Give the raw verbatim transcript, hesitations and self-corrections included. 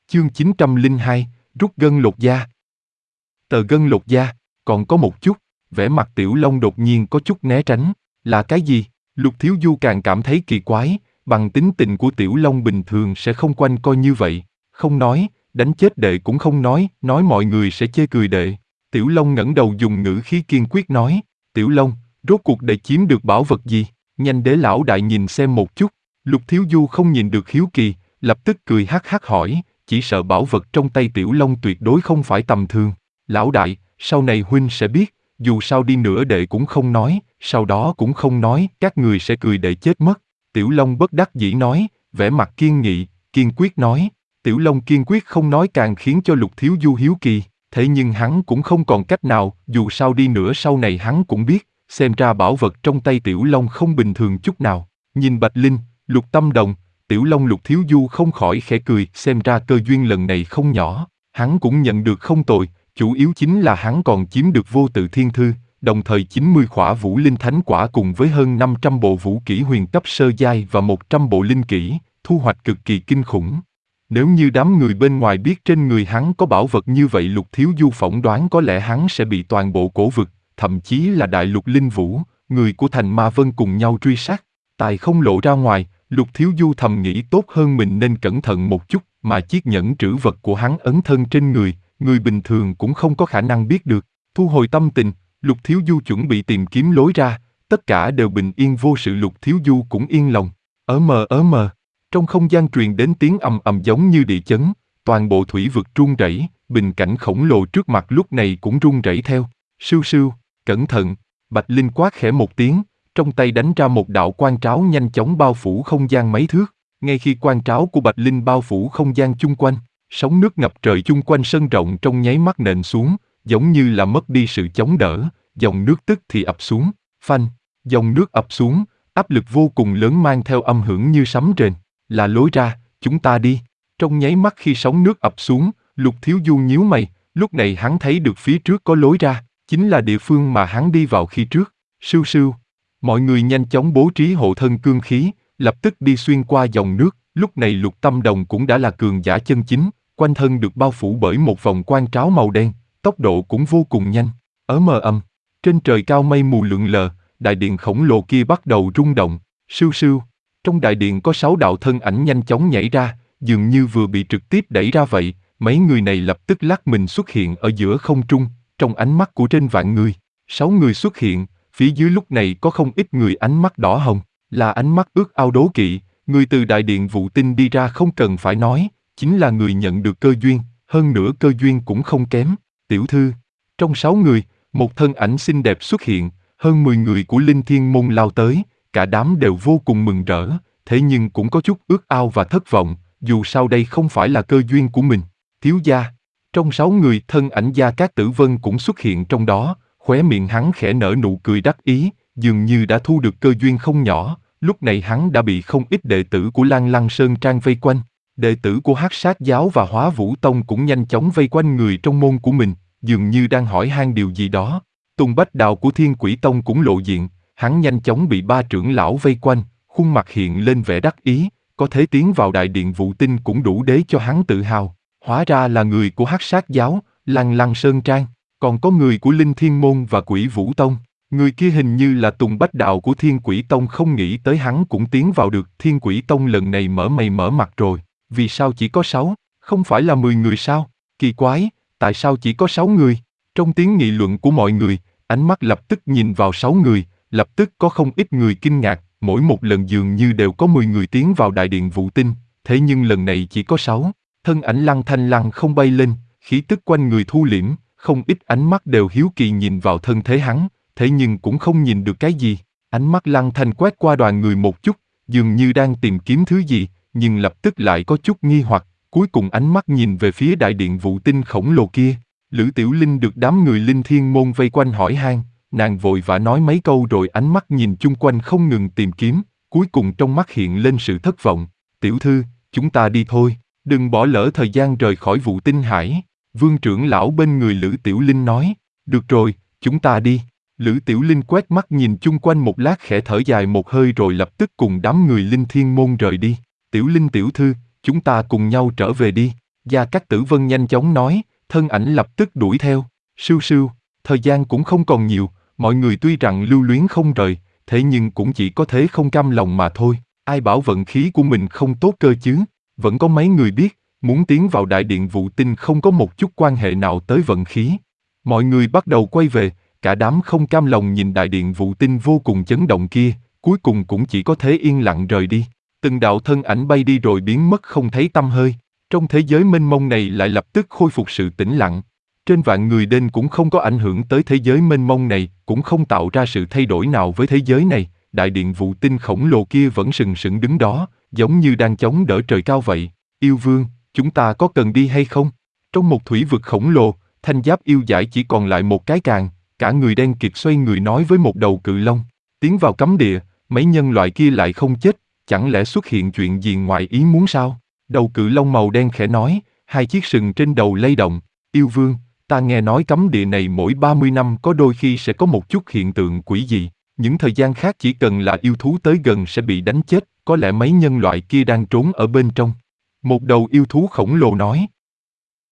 Chương chín trăm lẻ hai, rút gân lột da. Tờ gân lột da, còn có một chút, vẻ mặt Tiểu Long đột nhiên có chút né tránh. Là cái gì? Lục Thiếu Du càng cảm thấy kỳ quái, bằng tính tình của Tiểu Long bình thường sẽ không quanh co như vậy. Không nói, đánh chết đệ cũng không nói, nói mọi người sẽ chê cười đệ. Tiểu Long ngẩng đầu dùng ngữ khí kiên quyết nói, Tiểu Long, rốt cuộc đệ chiếm được bảo vật gì? Nhanh để lão đại nhìn xem một chút. Lục Thiếu Du không nhìn được hiếu kỳ, lập tức cười hắc hắc hỏi, chỉ sợ bảo vật trong tay Tiểu Long tuyệt đối không phải tầm thường. Lão đại, sau này huynh sẽ biết, dù sao đi nữa đệ cũng không nói, sau đó cũng không nói, các người sẽ cười đệ chết mất. Tiểu Long bất đắc dĩ nói, vẻ mặt kiên nghị, kiên quyết nói. Tiểu Long kiên quyết không nói càng khiến cho Lục Thiếu Du hiếu kỳ, thế nhưng hắn cũng không còn cách nào, dù sao đi nữa sau này hắn cũng biết, xem ra bảo vật trong tay Tiểu Long không bình thường chút nào. Nhìn Bạch Linh, Lục Tâm Đồng, Tiểu Long Lục Thiếu Du không khỏi khẽ cười, xem ra cơ duyên lần này không nhỏ, hắn cũng nhận được không tồi, chủ yếu chính là hắn còn chiếm được vô tự thiên thư, đồng thời chín mươi khỏa vũ linh thánh quả cùng với hơn năm trăm bộ vũ kỹ huyền cấp sơ giai và một trăm bộ linh kỹ, thu hoạch cực kỳ kinh khủng. Nếu như đám người bên ngoài biết trên người hắn có bảo vật như vậy, Lục Thiếu Du phỏng đoán có lẽ hắn sẽ bị toàn bộ cổ vực, thậm chí là đại lục linh vũ, người của thành Ma Vân cùng nhau truy sát. Tài không lộ ra ngoài, Lục Thiếu Du thầm nghĩ tốt hơn mình nên cẩn thận một chút, mà chiếc nhẫn trữ vật của hắn ấn thân trên người, người bình thường cũng không có khả năng biết được. Thu hồi tâm tình, Lục Thiếu Du chuẩn bị tìm kiếm lối ra, tất cả đều bình yên vô sự, Lục Thiếu Du cũng yên lòng. Ở mờ ở mờ, trong không gian truyền đến tiếng ầm ầm giống như địa chấn, toàn bộ thủy vực rung rẩy, bình cảnh khổng lồ trước mặt lúc này cũng rung rẩy theo. Sưu sưu, cẩn thận, Bạch Linh quát khẽ một tiếng, trong tay đánh ra một đạo quang tráo nhanh chóng bao phủ không gian mấy thước. Ngay khi quang tráo của Bạch Linh bao phủ không gian chung quanh, sóng nước ngập trời chung quanh sân rộng trong nháy mắt nện xuống, giống như là mất đi sự chống đỡ, dòng nước tức thì ập xuống. Phanh, dòng nước ập xuống, áp lực vô cùng lớn mang theo âm hưởng như sấm rền. Là lối ra, chúng ta đi. Trong nháy mắt khi sóng nước ập xuống, Lục Thiếu Du nhíu mày, lúc này hắn thấy được phía trước có lối ra, chính là địa phương mà hắn đi vào khi trước. Sưu sưu, mọi người nhanh chóng bố trí hộ thân cương khí, lập tức đi xuyên qua dòng nước. Lúc này Lục Tâm Đồng cũng đã là cường giả chân chính, quanh thân được bao phủ bởi một vòng quang tráo màu đen, tốc độ cũng vô cùng nhanh. Ở mờ ầm, trên trời cao mây mù lượn lờ, đại điện khổng lồ kia bắt đầu rung động. Sưu sưu, trong đại điện có sáu đạo thân ảnh nhanh chóng nhảy ra, dường như vừa bị trực tiếp đẩy ra vậy. Mấy người này lập tức lắc mình xuất hiện ở giữa không trung, trong ánh mắt của trên vạn người. Sáu người xuất hiện, phía dưới lúc này có không ít người ánh mắt đỏ hồng, là ánh mắt ước ao đố kỵ. Người từ đại điện Vụ Tinh đi ra không cần phải nói, chính là người nhận được cơ duyên, hơn nữa cơ duyên cũng không kém. Tiểu thư, trong sáu người, một thân ảnh xinh đẹp xuất hiện, hơn mười người của Linh Thiên Môn lao tới, cả đám đều vô cùng mừng rỡ, thế nhưng cũng có chút ước ao và thất vọng, dù sao đây không phải là cơ duyên của mình. Thiếu gia, trong sáu người thân ảnh Gia Cát Tử Vân cũng xuất hiện trong đó, khóe miệng hắn khẽ nở nụ cười đắc ý, dường như đã thu được cơ duyên không nhỏ. Lúc này hắn đã bị không ít đệ tử của Lan Lăng Sơn Trang vây quanh, đệ tử của Hắc Sát Giáo và Hóa Vũ Tông cũng nhanh chóng vây quanh người trong môn của mình, dường như đang hỏi han điều gì đó. Tùng Bách Đào của Thiên Quỷ Tông cũng lộ diện, hắn nhanh chóng bị ba trưởng lão vây quanh, khuôn mặt hiện lên vẻ đắc ý, có thể tiến vào đại điện Vụ Tinh cũng đủ để cho hắn tự hào. Hóa ra là người của Hắc Sát Giáo, Lan Lăng Sơn Trang, còn có người của Linh Thiên Môn và Quỷ Vũ Tông. Người kia hình như là Tùng Bách Đạo của Thiên Quỷ Tông, không nghĩ tới hắn cũng tiến vào được. Thiên Quỷ Tông lần này mở mày mở mặt rồi, vì sao chỉ có sáu, không phải là mười người sao? Kỳ quái, tại sao chỉ có sáu người? Trong tiếng nghị luận của mọi người, ánh mắt lập tức nhìn vào sáu người, lập tức có không ít người kinh ngạc, mỗi một lần dường như đều có mười người tiến vào đại điện Vụ Tinh, thế nhưng lần này chỉ có sáu. Thân ảnh Lăng Thanh Lăng không bay lên, khí tức quanh người thu liễm, không ít ánh mắt đều hiếu kỳ nhìn vào thân thế hắn. Thế nhưng cũng không nhìn được cái gì. Ánh mắt Lăng Thanh quét qua đoàn người một chút, dường như đang tìm kiếm thứ gì, nhưng lập tức lại có chút nghi hoặc, cuối cùng ánh mắt nhìn về phía đại điện Vụ Tinh khổng lồ kia. Lữ Tiểu Linh được đám người Linh Thiên Môn vây quanh hỏi han, nàng vội vã nói mấy câu rồi ánh mắt nhìn chung quanh không ngừng tìm kiếm, cuối cùng trong mắt hiện lên sự thất vọng. Tiểu thư, chúng ta đi thôi, đừng bỏ lỡ thời gian rời khỏi Vụ Tinh Hải. Vương trưởng lão bên người Lữ Tiểu Linh nói, được rồi, chúng ta đi. Lữ Tiểu Linh quét mắt nhìn chung quanh một lát khẽ thở dài một hơi rồi lập tức cùng đám người Linh Thiên Môn rời đi. Tiểu Linh tiểu thư, chúng ta cùng nhau trở về đi. Gia Cát Tử Vân nhanh chóng nói, thân ảnh lập tức đuổi theo. Sưu sưu, thời gian cũng không còn nhiều, mọi người tuy rằng lưu luyến không rời, thế nhưng cũng chỉ có thế không cam lòng mà thôi. Ai bảo vận khí của mình không tốt cơ chứ? Vẫn có mấy người biết, muốn tiến vào đại điện Vụ Tinh không có một chút quan hệ nào tới vận khí. Mọi người bắt đầu quay về, cả đám không cam lòng nhìn đại điện Vụ Tinh vô cùng chấn động kia, cuối cùng cũng chỉ có thế yên lặng rời đi. Từng đạo thân ảnh bay đi rồi biến mất không thấy tăm hơi. Trong thế giới mênh mông này lại lập tức khôi phục sự tĩnh lặng. Trên vạn người đêm cũng không có ảnh hưởng tới thế giới mênh mông này, cũng không tạo ra sự thay đổi nào với thế giới này. Đại điện Vụ Tinh khổng lồ kia vẫn sừng sững đứng đó, giống như đang chống đỡ trời cao vậy. Yêu vương, chúng ta có cần đi hay không? Trong một thủy vực khổng lồ, thanh giáp yêu dải chỉ còn lại một cái càng, cả người đen kịt xoay người nói với một đầu cự long. Tiến vào cấm địa, mấy nhân loại kia lại không chết, chẳng lẽ xuất hiện chuyện gì ngoài ý muốn sao? Đầu cự long màu đen khẽ nói, hai chiếc sừng trên đầu lay động. Yêu vương, ta nghe nói cấm địa này mỗi ba mươi năm có đôi khi sẽ có một chút hiện tượng quỷ dị. Những thời gian khác chỉ cần là yêu thú tới gần sẽ bị đánh chết, có lẽ mấy nhân loại kia đang trốn ở bên trong. Một đầu yêu thú khổng lồ nói.